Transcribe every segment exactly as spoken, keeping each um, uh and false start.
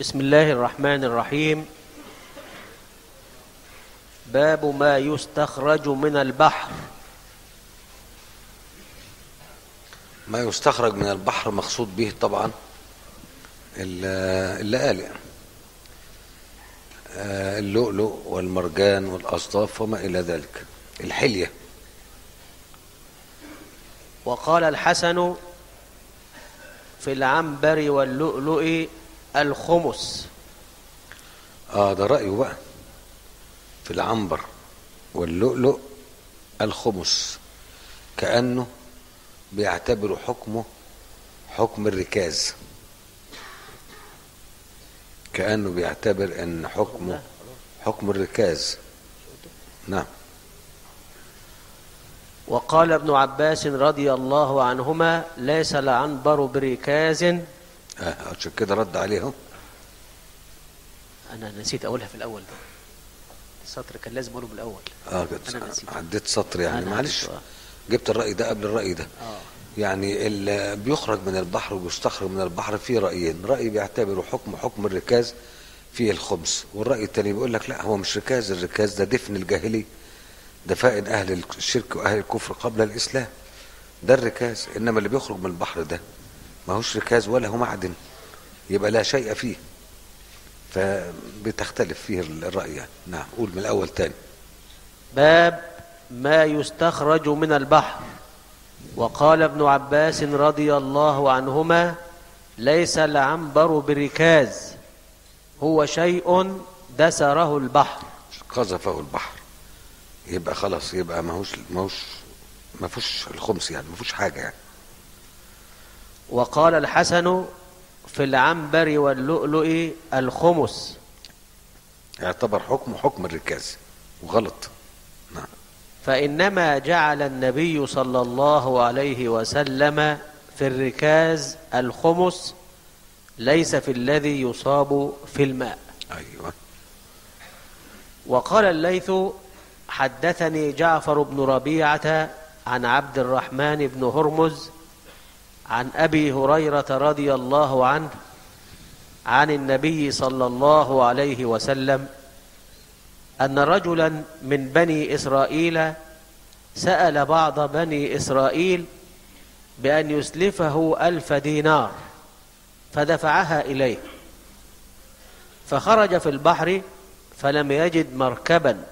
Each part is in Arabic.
بسم الله الرحمن الرحيم. باب ما يستخرج من البحر. ما يستخرج من البحر مقصود به طبعا اللآلئ، اللؤلؤ والمرجان والأصداف وما إلى ذلك، الحلية. وقال الحسن في العنبر واللؤلؤ الخمس. اه ده رأيه بقى، في العنبر واللؤلؤ الخمس، كأنه بيعتبر حكمه حكم الركاز، كأنه بيعتبر ان حكمه حكم الركاز. نعم. وقال ابن عباس رضي الله عنهما: ليس العنبر بركاز. اه عشان كده رد عليهم. انا نسيت اقولها في الاول، ده السطر كان لازم اقوله بالاول. اه عديت سطر يعني، معلش. جبت الرأي ده قبل الرأي ده. آه. يعني اللي بيخرج من البحر وبيستخرج من البحر فيه رأيين، رأي بيعتبره حكم حكم الركاز فيه الخمس، والرأي التاني بيقول لك لا، هو مش ركاز، الركاز ده دفن الجاهلي، دفائن أهل الشرك وأهل الكفر قبل الإسلام، ده الركاز. إنما اللي بيخرج من البحر ده ما هوش ركاز ولا هو معدن، يبقى لا شيء فيه، فبتختلف فيه الرأي يعني. نعم. قول من الأول تاني. باب ما يستخرج من البحر. وقال ابن عباس رضي الله عنهما: ليس العنبر بركاز، هو شيء دسره البحر. قذفه البحر، يبقى خلاص، يبقى ماهوش ماهوش ما فيهوش الخمس يعني، ما فيهوش حاجه يعني. وقال الحسن في العنبر واللؤلؤ الخمس. يعتبر حكم حكم الركاز وغلط. نعم. فإنما جعل النبي صلى الله عليه وسلم في الركاز الخمس، ليس في الذي يصاب في الماء. أيوة. وقال الليث: حدثني جعفر بن ربيعة عن عبد الرحمن بن هرمز عن أبي هريرة رضي الله عنه عن النبي صلى الله عليه وسلم أن رجلا من بني إسرائيل سأل بعض بني إسرائيل بأن يسلفه ألف دينار، فدفعها إليه، فخرج في البحر فلم يجد مركبا،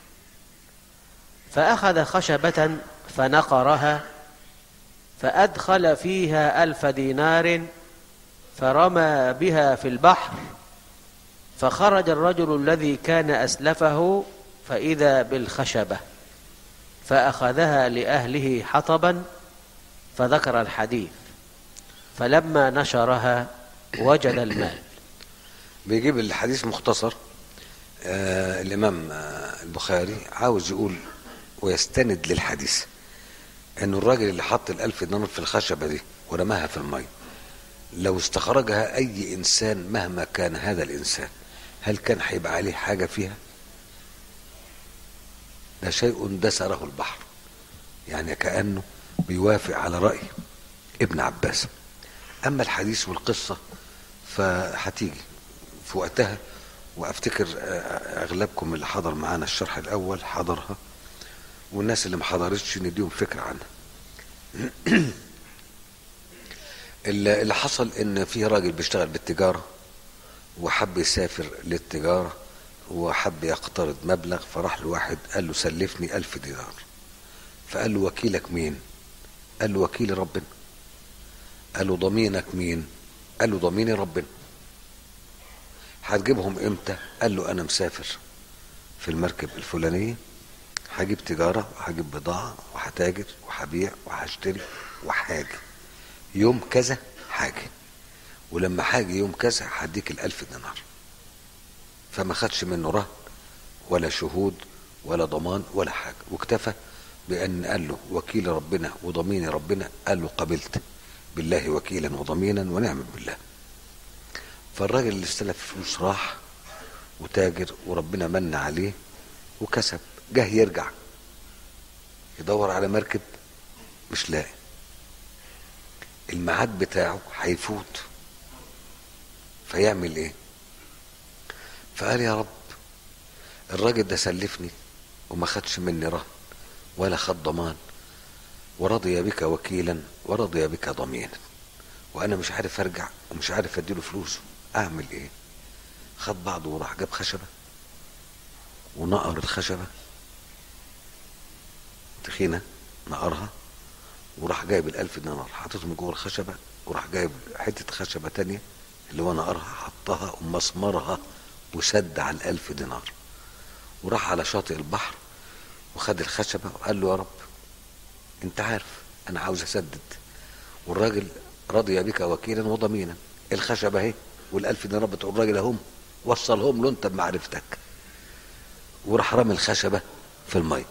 فأخذ خشبة فنقرها، فأدخل فيها ألف دينار، فرمى بها في البحر، فخرج الرجل الذي كان أسلفه فإذا بالخشبة، فأخذها لأهله حطبا، فذكر الحديث، فلما نشرها وجد المال. بيجيب الحديث مختصر. آه الإمام آه البخاري عاوز يقول ويستند للحديث أنه الراجل اللي حط الألف دينار في الخشبة دي ورماها في الماء، لو استخرجها أي إنسان مهما كان هذا الإنسان، هل كان هيبقى عليه حاجة فيها؟ ده شيء دسره البحر، يعني كأنه بيوافق على رأي ابن عباس. أما الحديث والقصة فهتيجي في وقتها، وأفتكر أغلبكم اللي حضر معانا الشرح الأول حضرها، والناس اللي ما حضرتش نديهم فكرة عنها. اللي حصل إن في راجل بيشتغل بالتجارة وحب يسافر للتجارة وحب يقترض مبلغ، فراح لواحد قال له سلفني ألف دينار، فقال له وكيلك مين؟ قال له وكيل ربنا. قال له ضمينك مين؟ قال له ضميني ربنا. هتجيبهم امتى؟ قال له انا مسافر في المركب الفلانية، هجيب تجارة وهجيب بضاعة وهتاجر وهبيع وهشتري وحاجة يوم كذا حاجة، ولما حاجة يوم كذا هديك الألف دينار. فما خدش منه رهن ولا شهود ولا ضمان ولا حاجة، واكتفى بأن قال له وكيل ربنا وضمين ربنا. قال له قبلت بالله وكيلا وضمينا ونعم بالله. فالراجل اللي استلف فلوس راح وتاجر وربنا من عليه وكسب، جه يرجع يدور على مركب مش لاقي، الميعاد بتاعه هيفوت، فيعمل ايه؟ فقال يا رب الراجل ده سلفني وما خدش مني رهن ولا خد ضمان، ورضي بك وكيلا ورضي بك ضمينا، وانا مش عارف ارجع ومش عارف اديله فلوسه، اعمل ايه؟ خد بعضه وراح جاب خشبة ونقر الخشبة تخينة، نقرها وراح جايب الالف دينار حاططهم جوه الخشبة، وراح جايب حتة خشبة تانية اللي هو نقرها حطها ومسمرها وسد على الالف دينار، وراح على شاطئ البحر وخد الخشبة وقال له يا رب انت عارف انا عاوز اسدد، والراجل رضي بك وكيلا وضمينا، الخشبة اهي والالف دينار بتوع الراجل اهم، وصلهم له انت بمعرفتك. وراح رمي الخشبة في المية.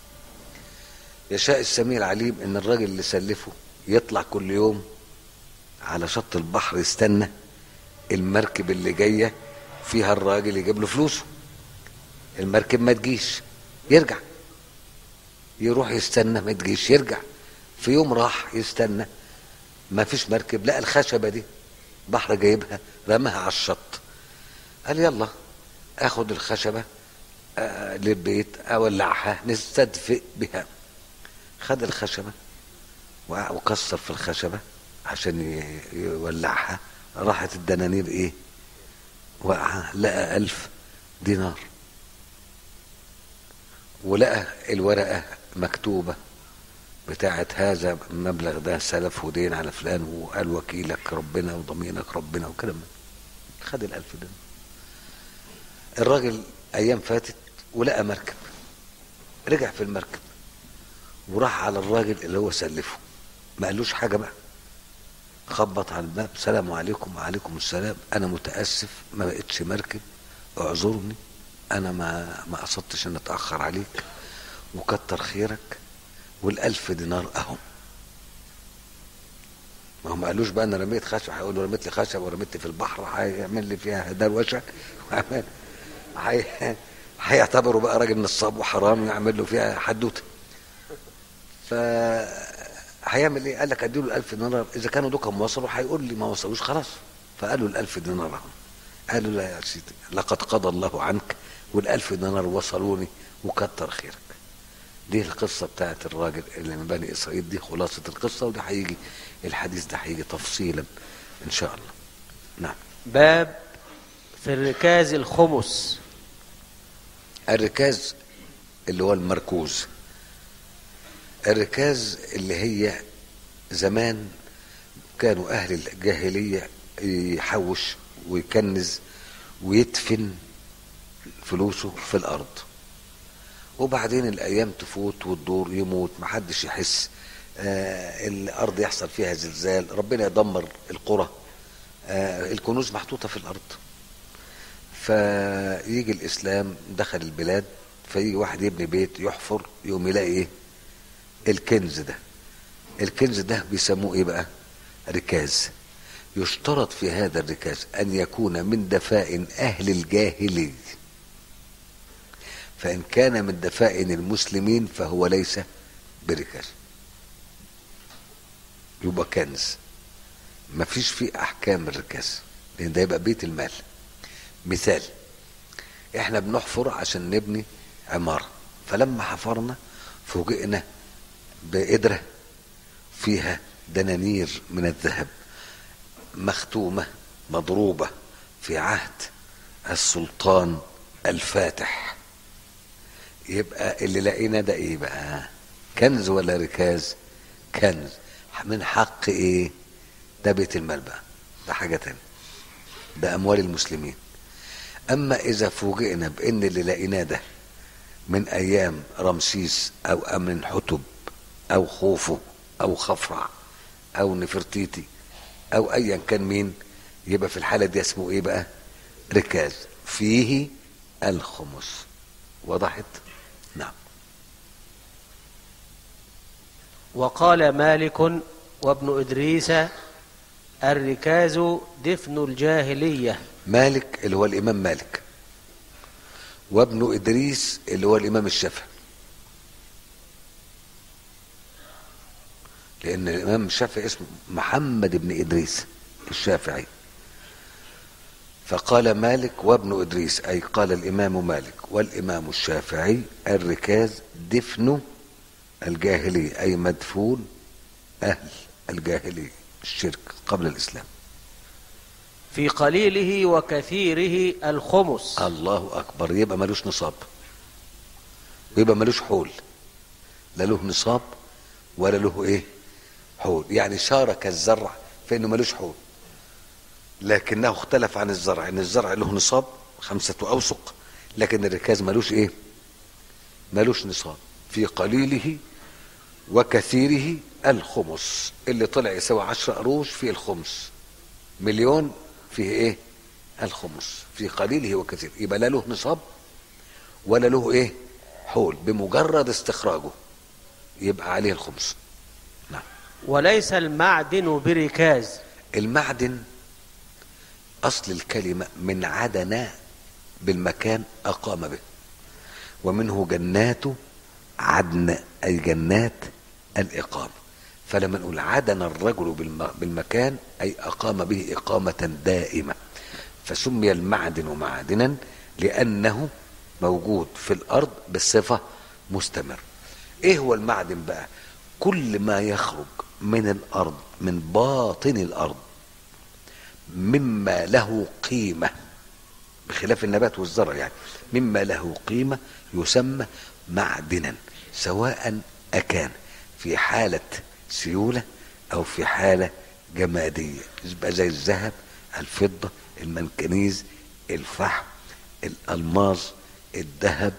يشاء السميع العليم ان الراجل اللي سلفه يطلع كل يوم على شط البحر يستنى المركب اللي جاية فيها الراجل يجيب له فلوسه، المركب ما تجيش يرجع، يروح يستنى ما تجيش يرجع. في يوم راح يستنى ما فيش مركب، لقى الخشبة دي بحر جايبها رماها على الشط، قال يلا اخد الخشبة آه للبيت اولعها نستدفئ بها. خد الخشبة وكسر في الخشبة عشان يولعها، راحت الدنانير ايه وقعها، لقى الف دينار، ولقى الورقة مكتوبة بتاعت هذا المبلغ ده سلف ودين على فلان، وقال وكيلك ربنا وضمينك ربنا وكلام. خد الالف دينار. الراجل ايام فاتت ولقى مركب، رجع في المركب وراح على الراجل اللي هو سلفه، ما قالوش حاجة بقى، خبط على الباب السلام عليكم. وعليكم السلام، انا متأسف ما بقتش مركب، اعذرني، انا ما ما قصدتش ان اتأخر عليك وكتر خيرك، والالف دينار اهو. ما هو ما قالوش بقى انا رميت خشب، هيقول له رميت لي خشب ورميت في البحر، هيعمل لي فيها دروشه، هيعتبره بقى راجل نصاب وحرام ويعمل له فيها حدوته. ف هيعمل ايه؟ قال لك اديله الالف دينار، اذا كانوا دوكم وصلوا هيقول لي ما وصلوش خلاص. فقالوا الالف دينار اهو. قالوا لا يا سيدي لقد قضى الله عنك والالف دينار وصلوني وكتر خيرك. دي القصة بتاعت الراجل اللي من بني إسرائيل، دي خلاصة القصة، وده هيجي الحديث ده هيجي تفصيلا إن شاء الله. نعم. باب في الركاز الخمس. الركاز اللي هو المركوز، الركاز اللي هي زمان كانوا أهل الجاهلية يحوش ويكنز ويدفن فلوسه في الأرض، وبعدين الايام تفوت والدور يموت محدش يحس، آه الارض يحصل فيها زلزال، ربنا يدمر القرى، آه الكنوز محطوطة في الارض. فيجي الاسلام دخل البلاد، فيجي واحد يبني بيت يحفر يقوم يلاقي ايه؟ الكنز ده. الكنز ده بيسموه ايه بقى؟ ركاز. يشترط في هذا الركاز ان يكون من دفائن اهل الجاهلية، فإن كان من دفائن المسلمين فهو ليس بركاز، يبقى كنز، ما فيش فيه أحكام الركاز، لأن ده يبقى بيت المال. مثال، احنا بنحفر عشان نبني عمارة، فلما حفرنا فوجئنا بقدرة فيها دنانير من الذهب مختومة مضروبة في عهد السلطان الفاتح، يبقى اللي لقينا ده ايه بقى؟ كنز ولا ركاز؟ كنز. من حق ايه؟ ده بيت المال بقى، ده حاجة تانية، ده اموال المسلمين. اما اذا فوجئنا بان اللي لقيناه ده من ايام رمسيس او امن حتب او خوفو او خفرع او نفرتيتي او ايا كان مين، يبقى في الحالة دي اسمه ايه بقى؟ ركاز فيه الخمس. وضحت؟ نعم. وقال مالك وابن إدريس الركاز دفن الجاهلية. مالك اللي هو الإمام مالك، وابن إدريس اللي هو الإمام الشافعي، لأن الإمام الشافعي اسمه محمد بن إدريس الشافعي. فقال مالك وابن إدريس، أي قال الإمام مالك والإمام الشافعي: الركاز دفن الجاهلية، أي مدفون أهل الجاهلية الشرك قبل الإسلام. في قليله وكثيره الخمس. الله أكبر. يبقى ملوش نصاب، ويبقى ملوش حول، لا له نصاب ولا له ايه حول. يعني شارك الزرع في انه ملوش حول، لكنه اختلف عن الزرع، ان الزرع له نصاب خمسة اوسق، لكن الركاز ملوش ايه ملوش نصاب. في قليله وكثيره الخمس. اللي طلع يساوي عشر قروش فيه الخمس، مليون فيه ايه الخمس. في قليله وكثيره، يبقى لا له نصاب ولا له ايه حول، بمجرد استخراجه يبقى عليه الخمس. نعم. وليس المعدن بركاز. المعدن اصل الكلمة من عدن بالمكان اقام به، ومنه جنات عدن، اي جنات الاقامة. فلما نقول عدن الرجل بالمكان اي اقام به اقامة دائمة، فسمي المعدن معدنا لانه موجود في الارض بصفة مستمر. ايه هو المعدن بقى؟ كل ما يخرج من الارض، من باطن الارض، مما له قيمة، بخلاف النبات والزرع، يعني مما له قيمة يسمى معدنا، سواء أكان في حالة سيولة أو في حالة جمادية، يبقى زي الذهب، الفضة، المنكنيز، الفحم، الألماظ، الذهب،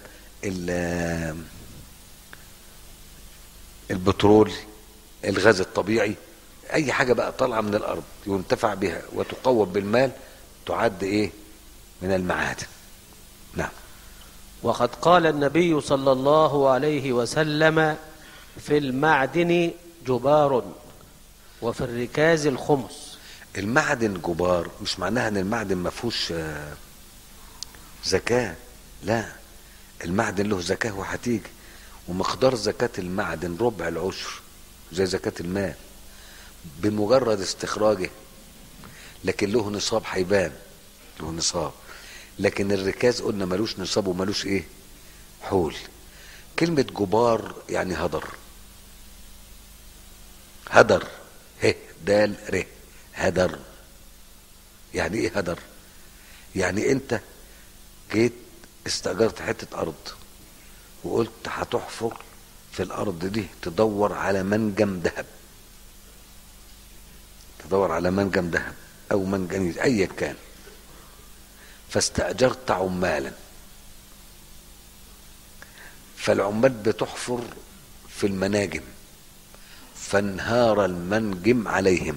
البترول، الغاز الطبيعي، اي حاجة بقى طالعة من الارض ينتفع بها وتقوم بالمال تعد ايه من المعادن. نعم. وقد قال النبي صلى الله عليه وسلم: في المعدن جبار وفي الركاز الخمس. المعدن جبار مش معناها ان المعدن ما فيهوش زكاة، لا، المعدن له زكاة وهتيجي، ومقدار زكاة المعدن ربع العشر زي زكاة المال بمجرد استخراجه، لكن له نصاب هيبان، له نصاب. لكن الركاز قلنا ملوش نصاب وملوش ايه حول. كلمة جبار يعني هدر، هدر، ه دال ر، هدر. يعني ايه هدر؟ يعني انت جيت استأجرت حتة ارض وقلت هتحفر في الارض دي تدور على منجم ذهب، تدور على منجم ذهب او منجنيز ايا كان، فاستأجرت عمالا، فالعمال بتحفر في المناجم، فانهار المنجم عليهم.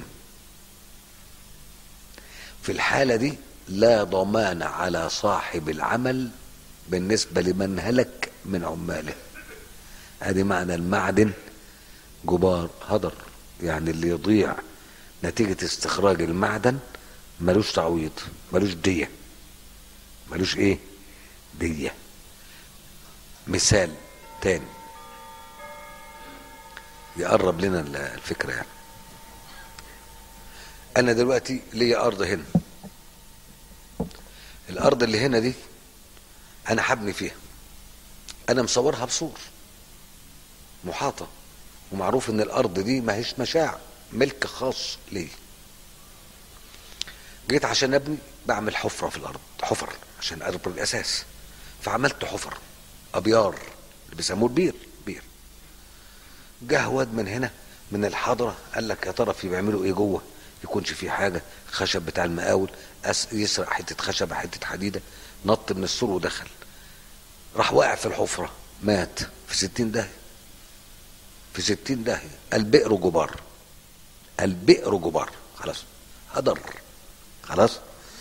في الحالة دي لا ضمان على صاحب العمل بالنسبة لمن هلك من عماله. هذه معنى المعدن جبار، هدر، يعني اللي يضيع نتيجة استخراج المعدن ملوش تعويض، ملوش دية، ملوش ايه دية. مثال تاني يقرب لنا الفكرة، يعني انا دلوقتي ليا ارض هنا، الارض اللي هنا دي انا هبني فيها، انا مصورها بسور محاطة، ومعروف ان الارض دي ما هيش مشاع، ملك خاص لي. جيت عشان ابني بعمل حفرة في الارض، حفر عشان اربط الاساس، فعملت حفر ابيار اللي بيسموه البير، بير. جه واد من هنا من الحضرة قال لك يا ترى في بيعملوا ايه جوه، يكونش في حاجة، خشب بتاع المقاول، يسرق حتة خشبة حتة حديدة، نط من السور ودخل، راح واقع في الحفرة مات في ستين داهية، في ستين داهية. البئر جبار، البئر جبار، خلاص هدر، خلاص.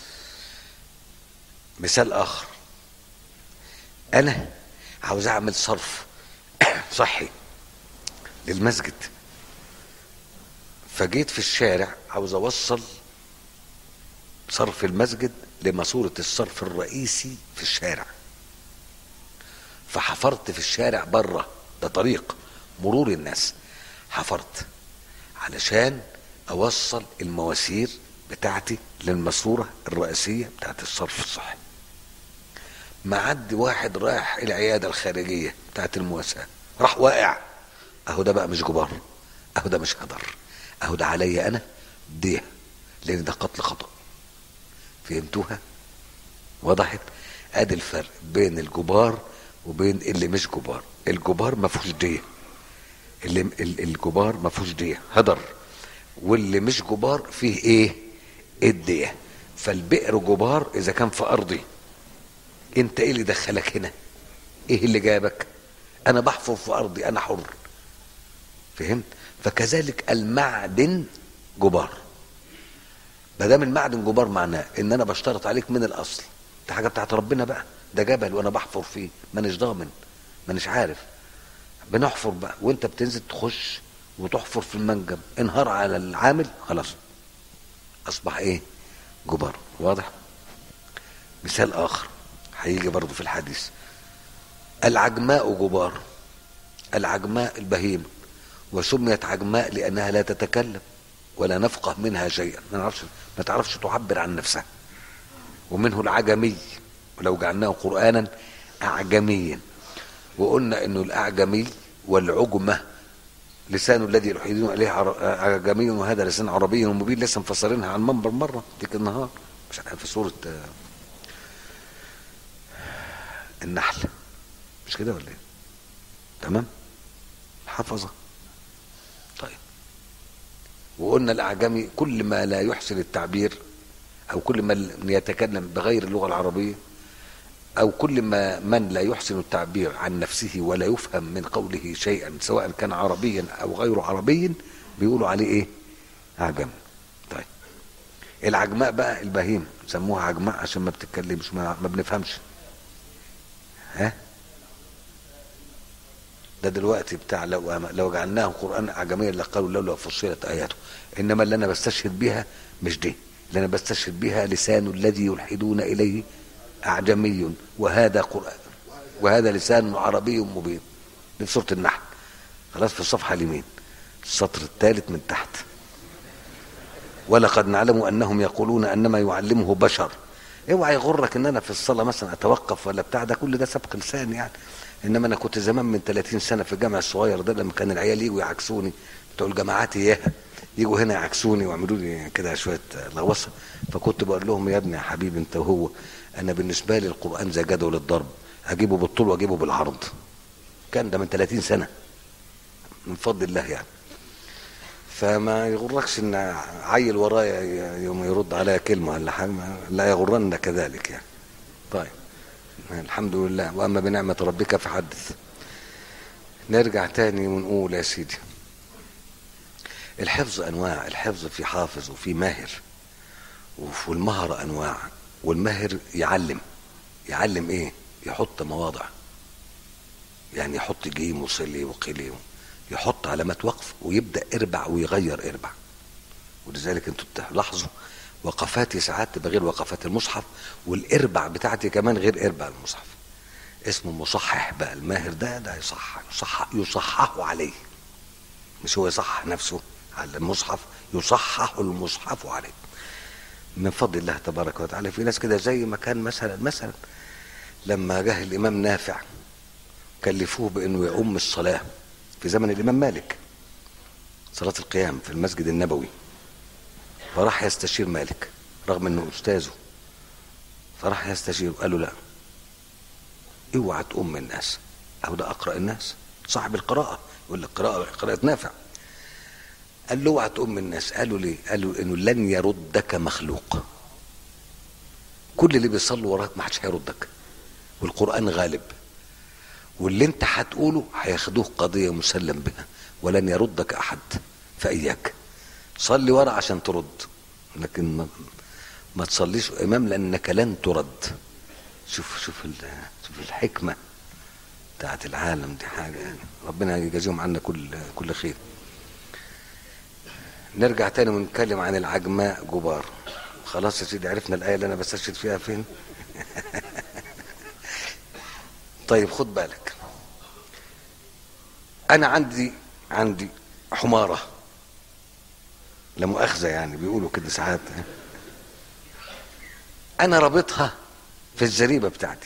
مثال اخر، انا عاوز اعمل صرف صحي للمسجد، فجيت في الشارع عاوز اوصل صرف المسجد لماسورة الصرف الرئيسي في الشارع، فحفرت في الشارع بره، ده طريق مرور الناس، حفرت علشان اوصل المواسير بتاعتي للماسورة الرئيسية بتاعت الصرف الصحي. معدي واحد رايح العيادة الخارجية بتاعت المواساة راح واقع، اهو ده بقى مش جبار، اهو ده مش هدر، اهو ده عليا انا ديه، لان ده قتل خطأ. فهمتوها؟ وضحت؟ ادي الفرق بين الجبار وبين اللي مش جبار. الجبار ما فيهوش ديه، اللي الجبار ما فيهوش ديه هدر، واللي مش جبار فيه ايه؟ الديه. فالبئر جبار اذا كان في ارضي. انت ايه اللي دخلك هنا؟ ايه اللي جابك؟ انا بحفر في ارضي، انا حر. فهمت؟ فكذلك المعدن جبار. ما دام المعدن جبار معناه ان انا بشترط عليك من الاصل، دي حاجه بتاعت ربنا بقى، ده جبل وانا بحفر فيه، مانيش ضامن، مانيش عارف. بنحفر بقى وانت بتنزل تخش وتحفر في المنجم، انهار على العامل خلاص اصبح ايه؟ جبار. واضح؟ مثال اخر هيجي برضو في الحديث، العجماء جبار. العجماء البهيمة، وسميت عجماء لانها لا تتكلم ولا نفقه منها شيئا، ما نعرفش، ما تعرفش تعبر عن نفسها. ومنه العجمي، ولو جعلناه قرآنا أعجميا. وقلنا انه الأعجمي والعجمة لسان الذي يلحدون اليه أعجمي وهذا لسان عربي مبين، لسه مفسرينها عن منبر مرة ديك النهار، مش في سورة النحل، مش كده ولا ايه؟ تمام؟ حفظه. طيب، وقلنا الأعجمي كل ما لا يحسن التعبير، أو كل من يتكلم بغير اللغة العربية، أو كل ما من لا يحسن التعبير عن نفسه ولا يفهم من قوله شيئا سواء كان عربيا أو غير عربي، بيقولوا عليه إيه؟ أعجم. طيب، العجماء بقى البهيم سموها عجماء عشان ما بتتكلمش، ما, ما بنفهمش. ها؟ ده دلوقتي بتاع لو لو جعلناه قرآن أعجميا لقالوا لولا فصلت آياته. إنما اللي أنا بستشهد بيها مش دي، اللي أنا بستشهد بيها لسان الذي يلحدون إليه أعجمي وهذا قرآن وهذا لسان عربي مبين. في سورة النحل، خلاص، في الصفحة اليمين السطر الثالث من تحت. ولقد نعلم أنهم يقولون أنما يعلمه بشر. اوعى يغرك ان انا في الصلاه مثلا اتوقف ولا بتاع، ده كل ده سبق لسان يعني. انما انا كنت زمان من ثلاثين سنه في الجامع الصغير ده، لما كان العيال يجوا يعكسوني بتوع الجامعات اياها، يجوا هنا يعكسوني ويعملوا لي كده شويه لغوصه، فكنت بقول لهم يا ابني يا حبيبي انت وهو، انا بالنسبه لي القران زي جدول الضرب، هجيبه بالطول واجيبه بالعرض. كان ده من ثلاثين سنه من فضل الله يعني. فما يغركش ان عيل ورايا يوم يرد عليا كلمه ولا حاجه، لا يغرن كذلك يعني. طيب، الحمد لله. واما بنعمه ربك فحدث. نرجع تاني ونقول يا سيدي، الحفظ انواع، الحفظ في حافظ وفي ماهر، وفي المهر انواع. والماهر يعلم، يعلم ايه؟ يحط مواضع، يعني يحط جيم وصلي وقلي، يحط علامات وقف ويبدأ اربع ويغير اربع. ولذلك انتوا تلاحظوا وقفاتي ساعات تبقى غير وقفات المصحف، والاربع بتاعتي كمان غير اربع المصحف. اسمه مصحح بقى. الماهر ده ده يصحح يصحح يصححه عليه، مش هو يصحح نفسه على المصحف، يصحح المصحف عليه من فضل الله تبارك وتعالى. في ناس كده زي ما كان مثلا مثلا لما جه الامام نافع كلفوه بانه يؤم الصلاه في زمن الامام مالك، صلاه القيام في المسجد النبوي، فراح يستشير مالك رغم انه استاذه، فراح يستشير قال له لا، اوعى تؤم الناس، او ده اقرا الناس صاحب القراءه يقول لك قراءه قراءه نافع. قال له اوعى تؤم الناس. قالوا ليه؟ قالوا انه لن يردك مخلوق، كل اللي بيصلوا وراك ما حدش هيردك، والقران غالب، واللي انت هتقوله هياخدوه قضيه مسلم بها، ولن يردك احد، فاياك صلي ورا عشان ترد، لكن ما, ما تصليش امام لانك لن ترد. شوف شوف شوف الحكمه بتاعت العالم دي، حاجه يعني ربنا يجازيهم عنا كل كل خير. نرجع تاني ونتكلم عن العجماء جبار. خلاص يا سيدي، عرفنا الايه اللي انا بستشهد فيها فين. طيب خد بالك، انا عندي عندي حماره، لا مؤاخذه يعني بيقولوا كده ساعات، انا رابطها في الزريبه بتاعتي،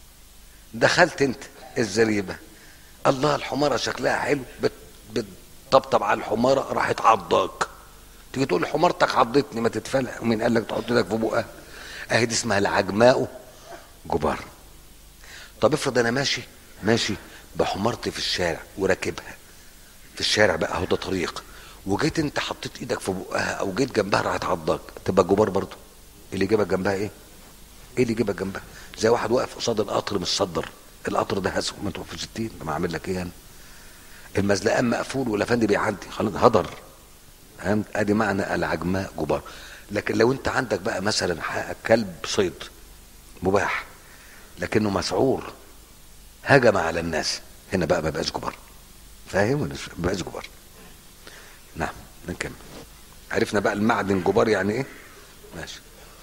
دخلت انت الزريبه، الله الحماره شكلها حلو، بتطبطب على الحماره راحت عضاك، تيجي تقول حمارتك عضتني، ما تتفلق، ومين قال لك تحط ايدك في بقها؟ اهي دي اسمها العجماء جبار. طب افرض انا ماشي ماشي بحمارتي في الشارع وراكبها في الشارع بقى، اهو ده طريق، وجيت انت حطيت ايدك في بقها او جيت جنبها راحت عضاك، تبقى جبار برضه. اللي يجيبك جنبها ايه؟ ايه اللي يجيبك جنبها؟ زي واحد واقف قصاد القطر متصدر، القطر ده هسه ما انتوا في ستين، ما اعمل لك ايه انا؟ المزلقان مقفول والافندي بيعدي، خلاص هدر. فهمت؟ ادي معنى العجماء جبار. لكن لو انت عندك بقى مثلا كلب صيد مباح لكنه مسعور هجم على الناس، هنا بقى ما بقاش جبار. فاهم ولا مش؟ ما بقاش جبار. نعم نكمل. عرفنا بقى المعدن جبار يعني ايه؟ ماشي.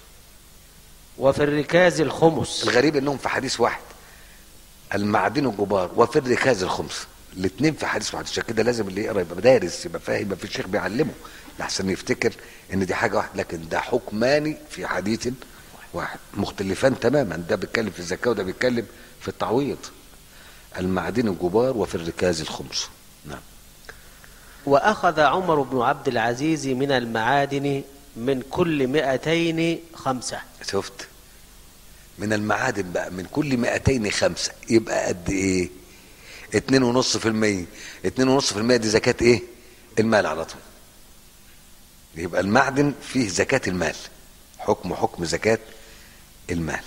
وفي الركاز الخمس. الغريب انهم في حديث واحد، المعدن جبار وفي الركاز الخمس، الاثنين في حديث واحد. عشان كده لازم اللي يقرا يبقى دارس، يبقى فاهم، يبقى في شيخ بيعلمه، لحسن يفتكر ان دي حاجه واحده، لكن ده حكمان في حديث واحد مختلفان تماما. ده بيتكلم في الزكاه وده بيتكلم في التعويض. المعدن الجبار وفي الركاز الخمس. نعم. وأخذ عمر بن عبد العزيز من المعادن من كل مئتين خمسة. شفت؟ من المعادن بقى من كل مئتين خمسة، يبقى قد ايه؟ اتنين ونص في المية. اتنين ونص في المية دي زكاة ايه؟ المال على طول. يبقى المعدن فيه زكاة المال، حكم حكم زكاة المال.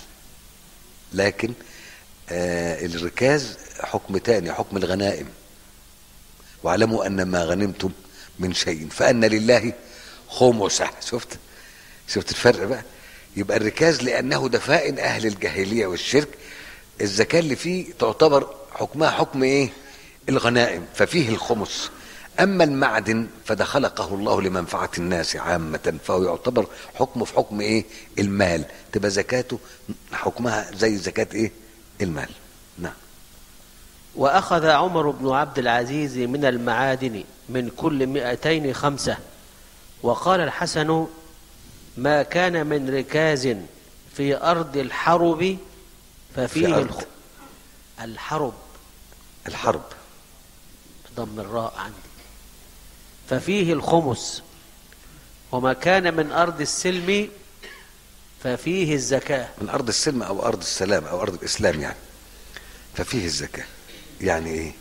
لكن آه الركاز حكم تاني، حكم الغنائم. واعلموا ان ما غنمتم من شيء فان لله خمسه. شفت؟ شفت الفرق بقى؟ يبقى الركاز لانه دفائن اهل الجاهليه والشرك، الزكاه اللي فيه تعتبر حكمها حكم ايه؟ الغنائم، ففيه الخمس. اما المعدن فده خلقه الله لمنفعه الناس عامه، فهو يعتبر حكمه في حكم ايه؟ المال، تبقى زكاته حكمها زي زكاه ايه؟ المال. نعم. وأخذ عمر بن عبد العزيز من المعادن من كل مئتين خمسة. وقال الحسن: ما كان من ركاز في أرض الحرب ففيه في أرض الخ... الحرب الحرب ضم الراء عندي، ففيه الخمس. وما كان من أرض السلم ففيه الزكاة. من أرض السلم أو أرض السلام أو أرض الإسلام يعني، ففيه الزكاة. يعني إيه؟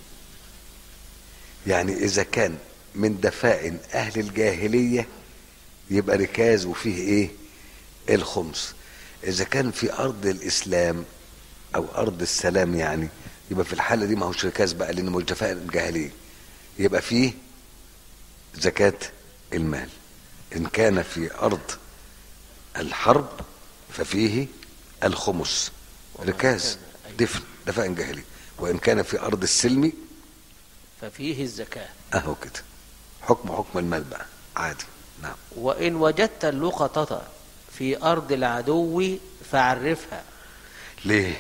يعني إذا كان من دفائن أهل الجاهلية يبقى ركاز وفيه إيه؟ الخمس. إذا كان في أرض الإسلام أو أرض السلام يعني يبقى في الحالة دي ما هوش ركاز بقى، لأنه مش دفائن الجاهلية، يبقى فيه زكاة المال. إن كان في أرض الحرب ففيه الخمس، ركاز دفن دفائن جاهلية. وإن كان في أرض السلم ففيه الزكاة. أهو كده حكم حكم المال بقى عادي. نعم. وإن وجدت اللقطة في أرض العدو فعرفها. ليه؟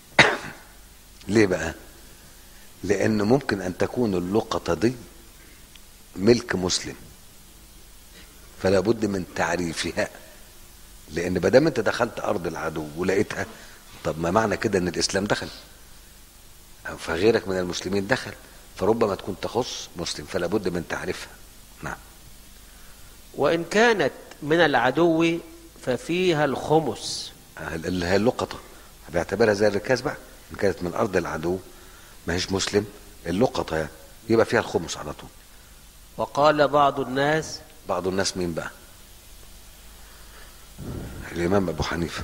ليه بقى؟ لأن ممكن أن تكون اللقطة دي ملك مسلم، فلا بد من تعريفها. لأن بدام أنت دخلت أرض العدو ولقيتها، طب ما معنى كده أن الإسلام دخل، فغيرك من المسلمين دخل، فربما تكون تخص مسلم، فلا بد من تعريفها. نعم. وإن كانت من العدو ففيها الخمس. اللي هي اللقطة بيعتبرها زي الركاز بقى. إن كانت من أرض العدو ما هيش مسلم، اللقطة يعني يبقى فيها الخمس على طول. وقال بعض الناس. بعض الناس مين بقى؟ الإمام أبو حنيفة.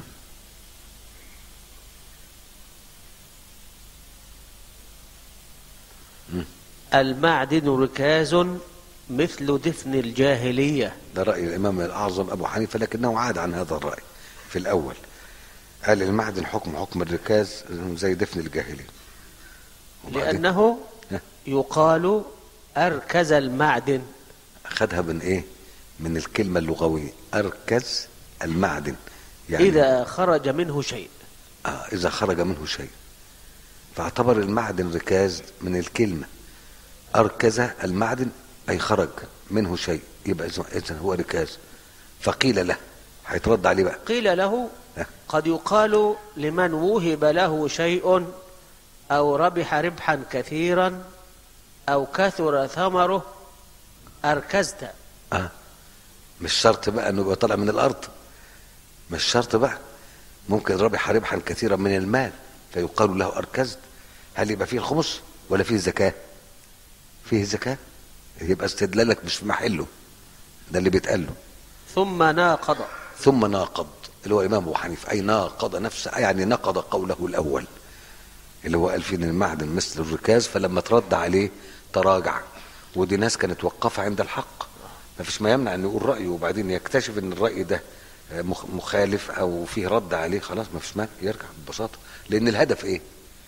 المعدن ركاز مثل دفن الجاهلية. ده رأي الإمام الأعظم أبو حنيفة، لكنه عاد عن هذا الرأي في الأول. قال المعدن حكم حكم الركاز زي دفن الجاهلية، لأنه يقال أركز المعدن. أخذها من إيه؟ من الكلمة اللغوية أركز المعدن، يعني إذا خرج منه شيء. آه إذا خرج منه شيء، فاعتبر المعدن ركاز من الكلمة أركز المعدن، أي خرج منه شيء، يبقى إذن هو ركاز. فقيل له هيترد عليه بقى. قيل له قد يقال لمن وهب له شيء أو ربح ربحا كثيرا أو كثر ثمره أركزت. اه مش شرط بقى انه يبقى طالع من الارض، مش شرط بقى، ممكن ربح ربحا كثيرا من المال فيقال له اركزت. هل يبقى فيه الخمس ولا فيه زكاة؟ فيه زكاة، يبقى استدلالك مش في محله، ده اللي بيتقال له. ثم ناقض. ثم ناقض اللي هو الامام ابو حنيفه، اي ناقض نفسه، يعني نقض قوله الاول اللي هو قال فيه ان المعدن مثل الركاز، فلما ترد عليه تراجع. ودي ناس كانت وقفه عند الحق، ما فيش ما يمنع ان يقول رايه وبعدين يكتشف ان الراي ده مخالف او فيه رد عليه، خلاص ما فيش مانع يرجع ببساطه. لان الهدف ايه؟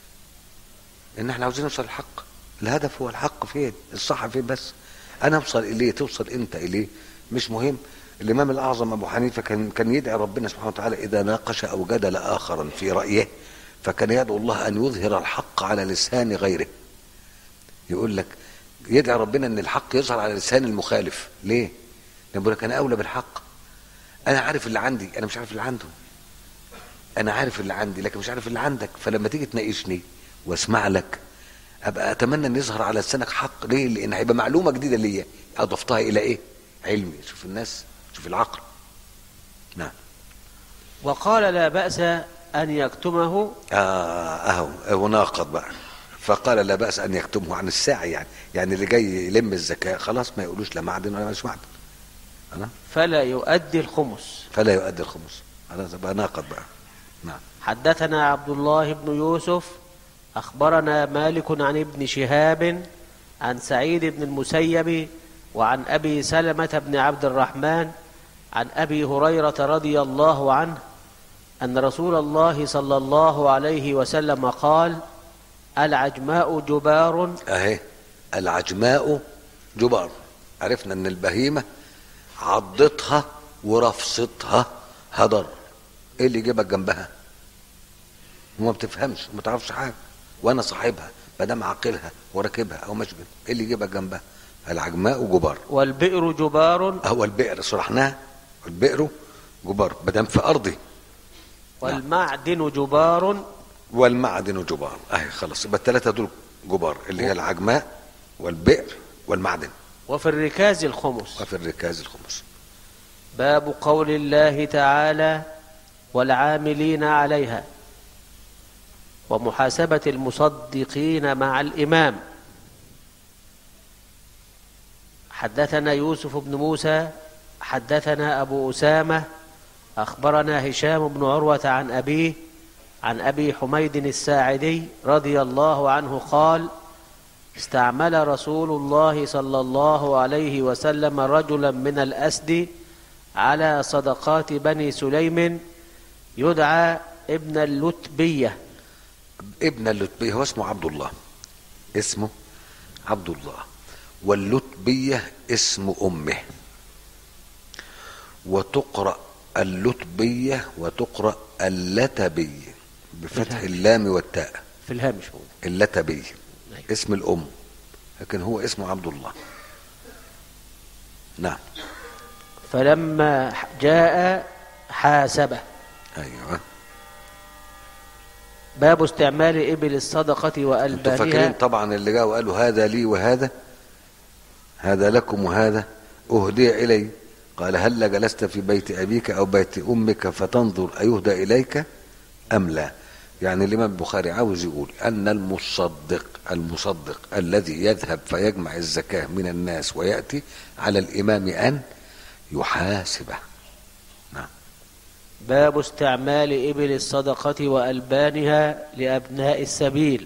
ان احنا عاوزين نوصل للحق، الهدف هو الحق فين، الصح فين، بس انا اوصل اليه توصل انت اليه مش مهم. الامام الاعظم ابو حنيفه كان كان يدعي ربنا سبحانه وتعالى اذا ناقش او جدل اخرا في رايه، فكان يدعو الله ان يظهر الحق على لسان غيره. يقول لك يدعي ربنا ان الحق يظهر على لسان المخالف. ليه؟ يقول لك انا اولى بالحق، انا عارف اللي عندي، انا مش عارف اللي عنده. انا عارف اللي عندي لكن مش عارف اللي عندك، فلما تيجي تناقشني واسمع لك ابقى اتمنى ان يظهر على لسانك حق. ليه؟ لان هيبقى معلومه جديده ليا اضفتها الى ايه؟ علمي. شوف الناس، شوف العقل. نعم. وقال لا بأس أن يكتمه. آه أهو وناقض بقى، فقال لا بأس أن يكتمه عن الساعي، يعني يعني اللي جاي يلم الزكاة خلاص ما يقولوش لا معدن ولا مش معدن. أنا فلا يؤدي الخمس. فلا يؤدي الخمس، خلاص بقى ناقض بقى. نعم. حدثنا عبد الله بن يوسف أخبرنا مالك عن ابن شهاب عن سعيد بن المسيب وعن أبي سلمة بن عبد الرحمن عن أبي هريرة رضي الله عنه أن رسول الله صلى الله عليه وسلم قال العجماء جبار. أهي العجماء جبار، عرفنا أن البهيمة عضتها ورفصتها هدر. إيه اللي يجيبك جنبها وما بتفهمش وما تعرفش حاجة، وأنا صاحبها مادام عاقلها وراكبها أو ماشي بيها، إيه اللي يجيبك جنبها؟ العجماء جبار. والبئر جبار. هو البئر صرحناه، البئر جبار مادام في أرضي. والمعدن جبار. والمعدن جبار، اهي خلاص يبقى الثلاثه دول جبار، اللي هي العجماء والبئر والمعدن. وفي الركاز الخمس. وفي الركاز الخمس. باب قول الله تعالى والعاملين عليها ومحاسبة المصدقين مع الإمام. حدثنا يوسف بن موسى حدثنا أبو أسامة أخبرنا هشام بن عروة عن أبيه عن أبي حميد الساعدي رضي الله عنه قال استعمل رسول الله صلى الله عليه وسلم رجلا من الأسد على صدقات بني سليم يدعى ابن اللتبية. ابن اللتبية هو اسمه عبد الله، اسمه عبد الله، واللتبية اسم أمه، وتقرأ اللتبية وتقرأ اللتبية بفتح اللام والتاء في الهامش. اللتبية اسم الأم لكن هو اسمه عبد الله. نعم. فلما جاء حاسبه. أيوة. باب استعمال إبل الصدقة وألبانها. انتوا فاكرين طبعا اللي جاء وقالوا هذا لي وهذا هذا لكم وهذا أهدي إلي، قال هل جلست في بيت أبيك أو بيت أمك فتنظر أيهدى إليك أم لا؟ يعني الإمام البخاري عاوز يقول أن المصدق المصدق الذي يذهب فيجمع الزكاة من الناس ويأتي على الإمام أن يحاسبه. نعم. باب استعمال إبل الصدقة وألبانها لأبناء السبيل.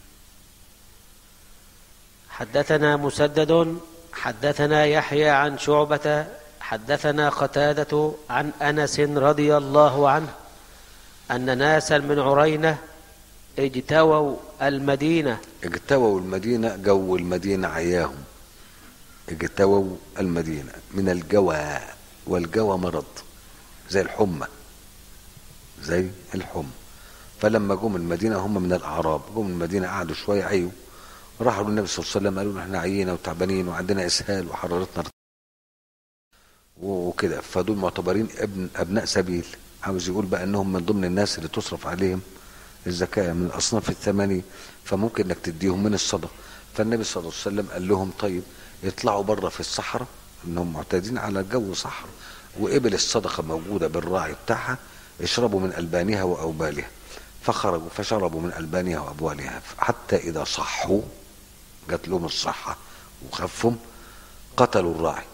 حدثنا مسدد حدثنا يحيى عن شعبة حدثنا قتادة عن أنس رضي الله عنه أن ناسا من عرينة اجتووا المدينة. اجتووا المدينة، جو المدينة عياهم. اجتووا المدينة من الجوى، والجوى مرض زي الحمى، زي الحمى. فلما جم المدينة هم من الأعراب، جم المدينة قعدوا شوية عيوا، راحوا للنبي صلى الله عليه وسلم قالوا له احنا عيينا وتعبانين وعندنا إسهال وحرارتنا وكده، فدول معتبرين ابن ابناء سبيل. عاوز يقول بقى انهم من ضمن الناس اللي تصرف عليهم الزكاة من الاصناف الثمانية، فممكن انك تديهم من الصدقة. فالنبي صلى الله عليه وسلم قال لهم طيب يطلعوا بره في الصحراء، انهم معتادين على الجو صحراء، وقبل الصدقة موجودة بالراعي بتاعها، اشربوا من ألبانها وأوبالها. فخرجوا فشربوا من ألبانها وأبوالها حتى إذا صحوا، جات لهم الصحة وخفهم، قتلوا الراعي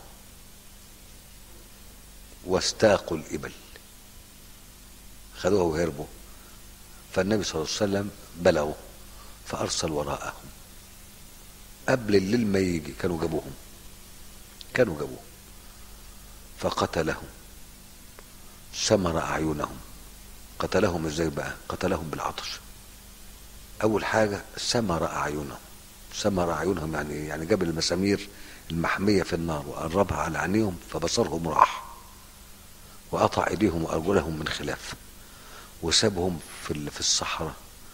واستاقوا الإبل، خذوها وهربوا. فالنبي صلى الله عليه وسلم بلغوا فأرسل وراءهم، قبل الليل ما يجي كانوا جابوهم كانوا جابوهم فقتلهم، سمر أعينهم. قتلهم ازاي بقى؟ قتلهم بالعطش. أول حاجة سمر أعينهم. سمر أعينهم يعني يعني جاب المسامير المحمية في النار وقربها على عينيهم فبصرهم راح، وقطع ايديهم وارجلهم من خلاف، وسابهم في في الصحراء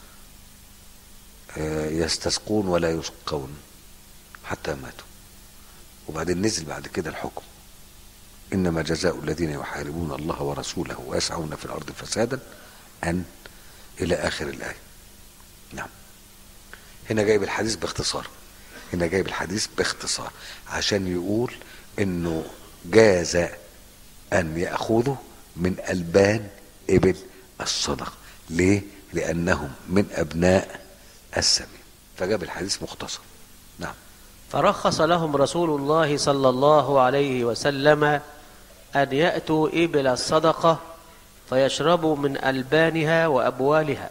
يستسقون ولا يسقون حتى ماتوا. وبعدين نزل بعد كده الحكم: انما جزاء الذين يحاربون الله ورسوله ويسعون في الارض فسادا ان الى اخر الايه. نعم. هنا جايب الحديث باختصار هنا جايب الحديث باختصار عشان يقول انه جاز ان يأخذوا من ألبان ابل الصدقة. ليه؟ لأنهم من أبناء السبيل. فجاب الحديث مختصر. نعم. فرخص لهم رسول الله صلى الله عليه وسلم أن يأتوا إبل الصدقة فيشربوا من ألبانها وأبوالها،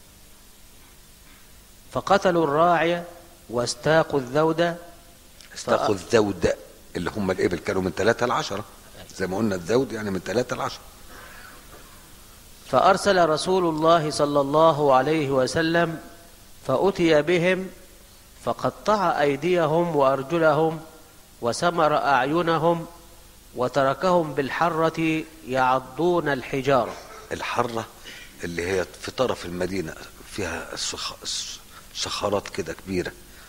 فقتلوا الراعي واستاقوا الذود. استاقوا الذود اللي هم الإبل، كانوا من ثلاثة لعشرة، زي ما قلنا الذود يعني من ثلاثة لعشرة. فأرسل رسول الله صلى الله عليه وسلم فأتي بهم فقطع أيديهم وأرجلهم وسمر أعينهم وتركهم بالحرة يعضون الحجارة. الحرة اللي هي في طرف المدينة فيها صخرات كده كبيرة،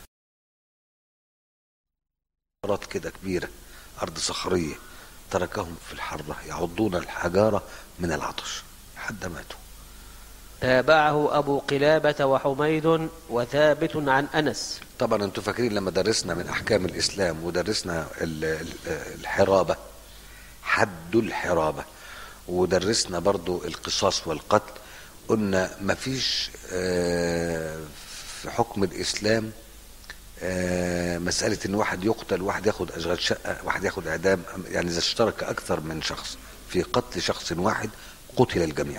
صخرات كده كبيرة، أرض صخرية، تركهم في الحرة يعضون الحجارة من العطش حتى ماتوا. تابعه أبو قلابة وحميد وثابت عن أنس. طبعا انتوا فاكرين لما درسنا من أحكام الإسلام ودرسنا الحرابة، حد الحرابة، ودرسنا برضو القصاص والقتل، قلنا مفيش في حكم الإسلام مسألة ان واحد يقتل، واحد ياخد أشغال شقة، واحد ياخد إعدام. يعني إذا اشترك أكثر من شخص في قتل شخص واحد قتل الجميع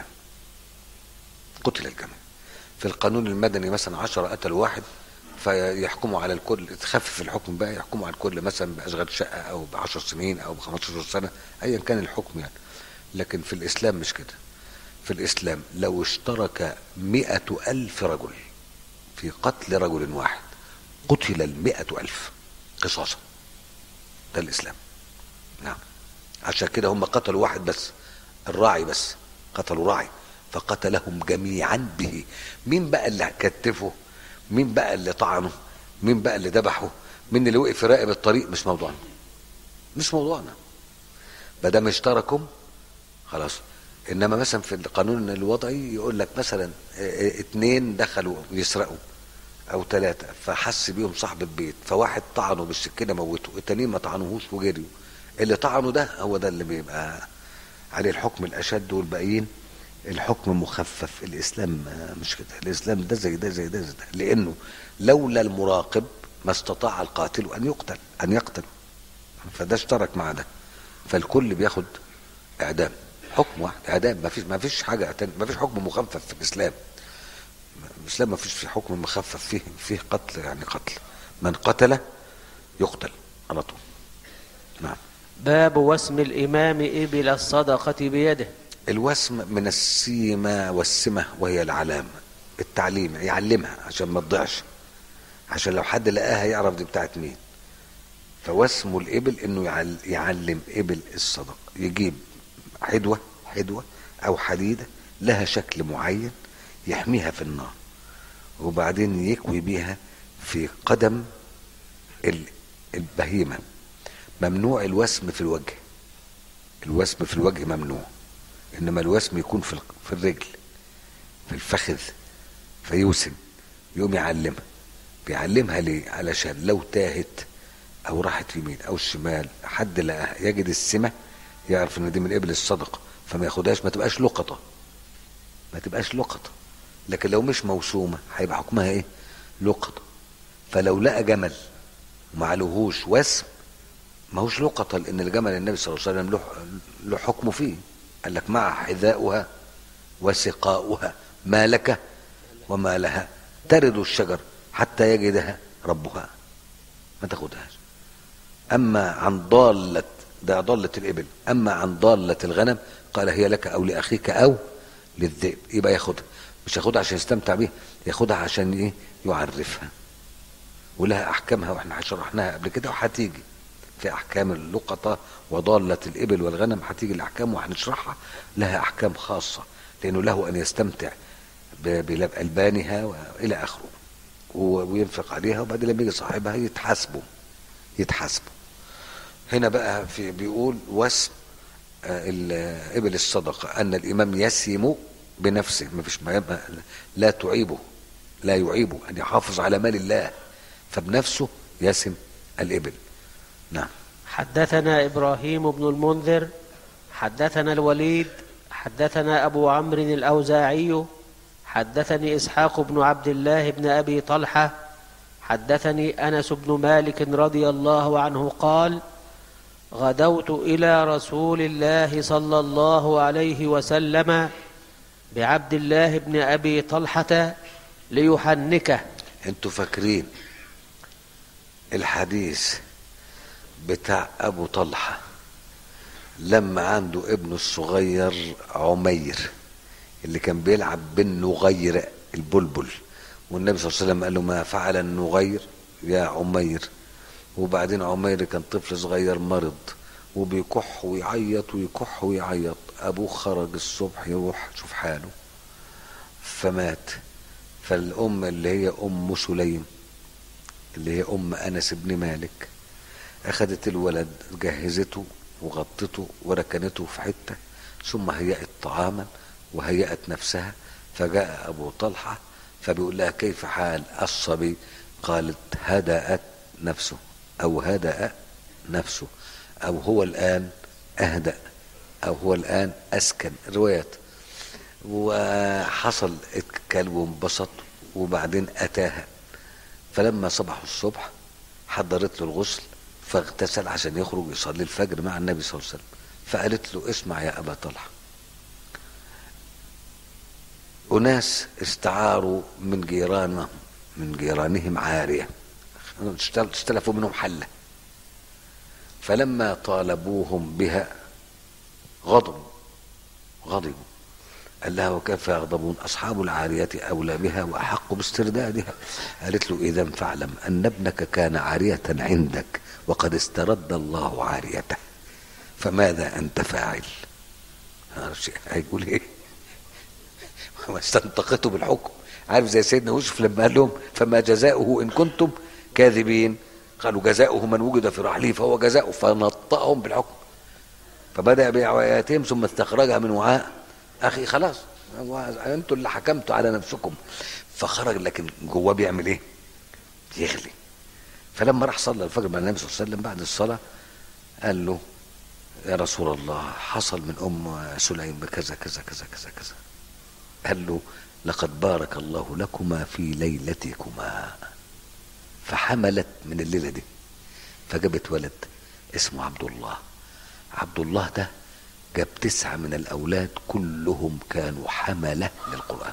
قتل الجميع. في القانون المدني مثلا عشرة قتلوا واحد فيحكموا على الكل، تخفف الحكم بقى، يحكموا على الكل مثلا بأشغال شقة أو بعشر سنين أو بخمستاشر سنة، أيا كان الحكم يعني. لكن في الإسلام مش كده. في الإسلام لو اشترك مئة ألف رجل في قتل رجل واحد قتل المئة ألف قصاصا. ده الإسلام. نعم. عشان كده هم قتلوا واحد بس، الراعي بس، قتلوا راعي فقتلهم جميعا به. مين بقى اللي كتفه؟ مين بقى اللي طعنه؟ مين بقى اللي ذبحه؟ مين اللي وقف يراقب الطريق؟ مش موضوعنا مش موضوعنا بدل اشتركوا خلاص. انما مثلا في القانون الوضعي يقول لك مثلا اتنين دخلوا يسرقوا او ثلاثة، فحس بيهم صاحب البيت، فواحد طعنه بالسكينة موته، التانيين ما طعنوهوش وجريوا. اللي طعنه ده هو ده اللي بيبقى عليه الحكم الاشد، والباقيين الحكم مخفف. الاسلام مش كده. الاسلام ده زي ده زي ده زي ده، لانه لولا المراقب ما استطاع القاتل ان يقتل ان يقتل فده اشترك مع ده، فالكل بياخد اعدام، حكم واحد اعدام. ما فيش ما فيش حاجه تانية، ما فيش حكم مخفف في الاسلام. الاسلام ما فيش فيه حكم مخفف، فيه فيه قتل يعني قتل، من قتل يقتل على طول. نعم. باب وسم الإمام إبل الصدقة بيده. الوسم من السيمة والسمة، وهي العلامة، التعليم، يعلمها عشان ما تضيعش، عشان لو حد لقاها يعرف دي بتاعت مين. فوسم الإبل انه يعلم إبل الصدقة، يجيب حدوة حدوة او حديدة لها شكل معين يحميها في النار، وبعدين يكوي بيها في قدم البهيمة. ممنوع الوسم في الوجه، الوسم في الوجه ممنوع، انما الوسم يكون في في الرجل، في الفخذ، فيوسم. يقوم يعلمها. بيعلمها ليه؟ علشان لو تاهت او راحت يمين او شمال حد لقاها يجد السمة يعرف ان دي من ابل الصدقة، فما ياخدهاش، ما تبقاش لقطة، ما تبقاش لقطة. لكن لو مش موسومة هيبقى حكمها ايه؟ لقطة. فلو لقى جمل ومعلوهوش وسم ما هوش لقطة، لان الجمل النبي صلى الله عليه وسلم له له حكمه فيه. قال لك مع حذاؤها وسقاؤها ما لك وما لها، ترد الشجر حتى يجدها ربها، ما تاخدهاش. اما عن ضالة، ده ضالة الابل، اما عن ضالة الغنم قال هي لك او لاخيك او للذئب، يبقى ياخدها. مش ياخدها عشان يستمتع بيها، ياخدها عشان ايه؟ يعرفها. ولها احكامها واحنا شرحناها قبل كده، وهتيجي في احكام اللقطة وضالة الابل والغنم، هتيجي الاحكام وهنشرحها، لها احكام خاصة، لانه له ان يستمتع بألبانها والى اخره وينفق عليها، وبعدين لما يجي صاحبها يتحاسبوا يتحاسبوا. هنا بقى في بيقول وسم الابل الصدقة ان الامام يسم بنفسه، ما فيش ما لا تعيبه، لا يعيبه ان يحافظ على مال الله، فبنفسه يسم الابل. نعم. حدثنا إبراهيم بن المنذر حدثنا الوليد حدثنا أبو عمرو الأوزاعي حدثني إسحاق بن عبد الله بن أبي طلحة حدثني أنس بن مالك رضي الله عنه قال: غدوت إلى رسول الله صلى الله عليه وسلم بعبد الله بن أبي طلحة ليحنكه. انتوا فاكرين الحديث بتاع أبو طلحة لما عنده ابنه الصغير عمير اللي كان بيلعب بالنغير البلبل، والنبي صلى الله عليه وسلم قال له ما فعل النغير يا عمير؟ وبعدين عمير كان طفل صغير مرض وبيكح ويعيط ويكح ويعيط، أبوه خرج الصبح يروح شوف حاله فمات. فالأم اللي هي أم سليم اللي هي أم أنس بن مالك أخذت الولد جهزته وغطته وركنته في حتة، ثم هيأت طعاما وهيأت نفسها. فجاء أبو طلحة فبيقول لها كيف حال الصبي؟ قالت هدأت نفسه أو هدأ نفسه أو هو الآن أهدأ أو هو الآن أسكن، روايات. وحصل اتكل وانبسط وبعدين أتاها، فلما صبحوا الصبح حضرت له الغسل فاغتسل عشان يخرج يصلي الفجر مع النبي صلى الله عليه وسلم. فقالت له اسمع يا أبا طلحة، أناس استعاروا من جيرانهم من جيرانهم عارية، استلفوا منهم حلة، فلما طالبوهم بها غضبوا غضبوا قال لها وكيف يغضبون؟ أصحاب العارية أولى بها وأحق باستردادها. قالت له إذا فاعلم أن ابنك كان عارية عندك وقد استرد الله عاريته، فماذا أنت فاعل؟ هيقول إيه؟ استنطقته بالحكم، عارف زي سيدنا يوسف لما قال لهم فما جزاؤه إن كنتم كاذبين؟ قالوا جزاؤه من وجد في رحله فهو جزاؤه، فنطقهم بالحكم. فبدأ بآياتهم ثم استخرجها من وعاء أخي، خلاص أنتوا اللي حكمتوا على نفسكم. فخرج لكن جواه بيعمل إيه؟ يغلي. فلما راح صلى الفجر مع النبي صلى الله عليه وسلم بعد الصلاة قال له يا رسول الله حصل من أم سليم بكذا كذا كذا كذا كذا. قال له لقد بارك الله لكما في ليلتكما. فحملت من الليلة دي فجابت ولد اسمه عبد الله. عبد الله ده جاب تسعة من الأولاد كلهم كانوا حملة للقرآن.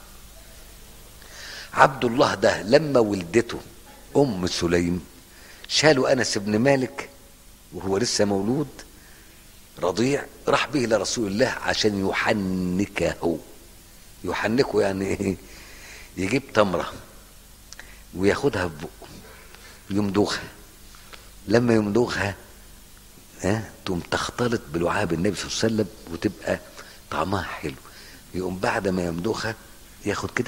عبد الله ده لما ولدته أم سليم شالوا أنس بن مالك وهو لسه مولود رضيع، راح به إلى رسول الله عشان يحنكه. يحنكه يعني إيه؟ يجيب تمرة وياخدها في بقه يمضغها، لما يمضغها ها تقوم تختلط بلعاب النبي صلى الله عليه وسلم وتبقى طعمها حلو. يقوم بعد ما يمضغها ياخد كده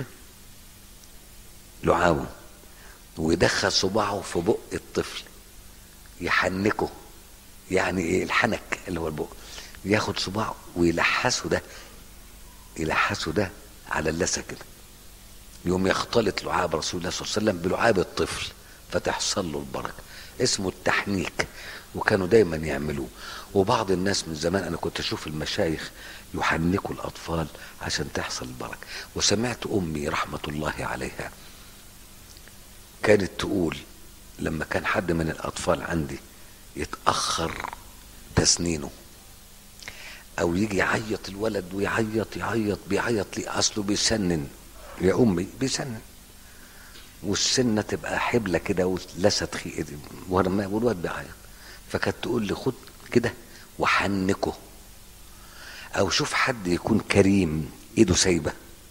لعابه ويدخل صباعه في بق الطفل يحنكه، يعني ايه الحنك اللي هو البق، ياخد صباعه ويلحسه ده يلحسه ده على اللثة كده، يوم يختلط لعاب رسول الله صلى الله عليه وسلم بلعاب الطفل فتحصل له البركة. اسمه التحنيك، وكانوا دايما يعملوه. وبعض الناس من زمان انا كنت اشوف المشايخ يحنكوا الاطفال عشان تحصل البركة. وسمعت امي رحمة الله عليها كانت تقول لما كان حد من الاطفال عندي يتأخر تسنينه او يجي يعيط الولد ويعيط يعيط بيعيط ليه اصله بيسنن يا امي بيسنن، والسنه تبقى حبله كده ولسه تخي والواد بيعيط، فكانت تقول لي خد كده وحنكه، او شوف حد يكون كريم ايده سايبه،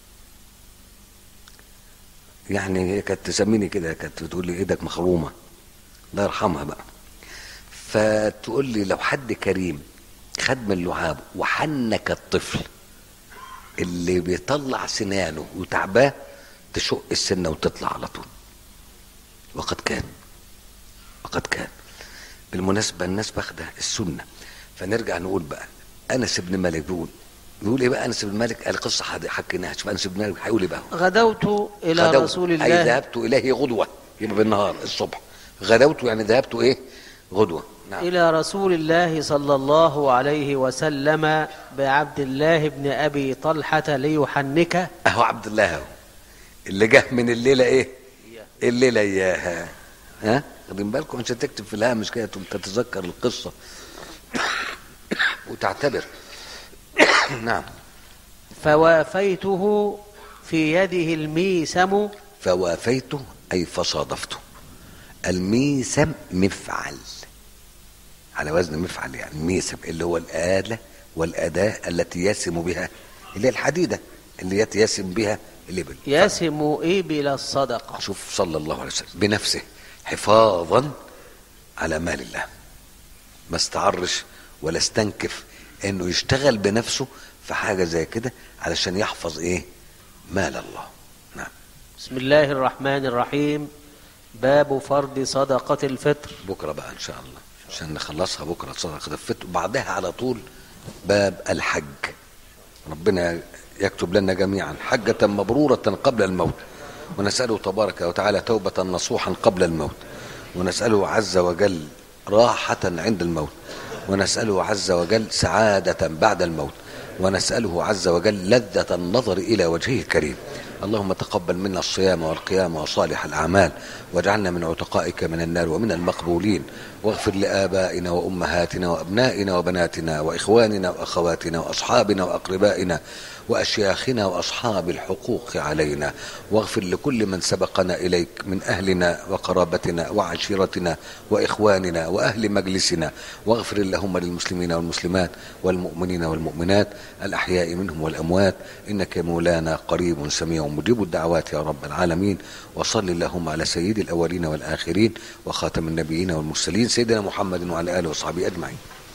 يعني هي كانت تسميني كده، كانت تقول لي ايدك مخرومه الله يرحمها بقى. فتقول لي لو حد كريم خد من لعابه وحنك الطفل اللي بيطلع سنانه وتعباه تشق السنه وتطلع على طول. وقد كان وقد كان بالمناسبه الناس باخده السنه. فنرجع نقول بقى انس بن مالك بيقول بيقول ايه بقى؟ انس بن مالك قال قصه حكيناها. شوف انس بن مالك هيقول ايه بقى؟ غدوت الى غدوت رسول الله، اي ذهبت اليه غدوه، يبقى بالنهار الصبح. غدوت يعني ذهبت ايه؟ غدوه. نعم. إلى رسول الله صلى الله عليه وسلم بعبد الله بن أبي طلحة ليحنكه. أهو عبد الله أهو اللي جه من الليلة إيه؟ الليلة إياها. ها؟ خدين بالكم عشان تكتب في الهامش كده تتذكر القصة وتعتبر. نعم. فوافيته في يده الميسم. فوافيته أي فصادفته. الميسم مفعل على وزن مفعل، يعني ميسم اللي هو الآلة والأداة التي يسم بها، اللي هي الحديدة اللي يسم بها الإبل. يسم إبل الصدقة. شوف صلى الله عليه وسلم بنفسه حفاظا على مال الله، ما استعرش ولا استنكف انه يشتغل بنفسه في حاجة زي كده علشان يحفظ ايه؟ مال الله. نعم. بسم الله الرحمن الرحيم. باب فرض صدقة الفطر. بكرة بقى ان شاء الله عشان نخلصها بكرة صدقة الفطر، وبعدها على طول باب الحج. ربنا يكتب لنا جميعا حجة مبرورة قبل الموت، ونسأله تبارك وتعالى توبة نصوحا قبل الموت، ونسأله عز وجل راحة عند الموت، ونسأله عز وجل سعادة بعد الموت، ونسأله عز وجل لذة النظر إلى وجهه الكريم. اللهم تقبل منا الصيام والقيام وصالح الأعمال، واجعلنا من عتقائك من النار ومن المقبولين، واغفر لآبائنا وأمهاتنا وأبنائنا وبناتنا وإخواننا وأخواتنا وأصحابنا وأقربائنا وأشياخنا وأصحاب الحقوق علينا، واغفر لكل من سبقنا إليك من أهلنا وقرابتنا وعشيرتنا وإخواننا وأهل مجلسنا، واغفر اللهم للمسلمين والمسلمات والمؤمنين والمؤمنات الأحياء منهم والأموات، إنك مولانا قريب سميع مجيب الدعوات يا رب العالمين. وصل اللهم على سيد الأولين والآخرين وخاتم النبيين والمرسلين سيدنا محمد وعلى آله وصحبه أجمعين.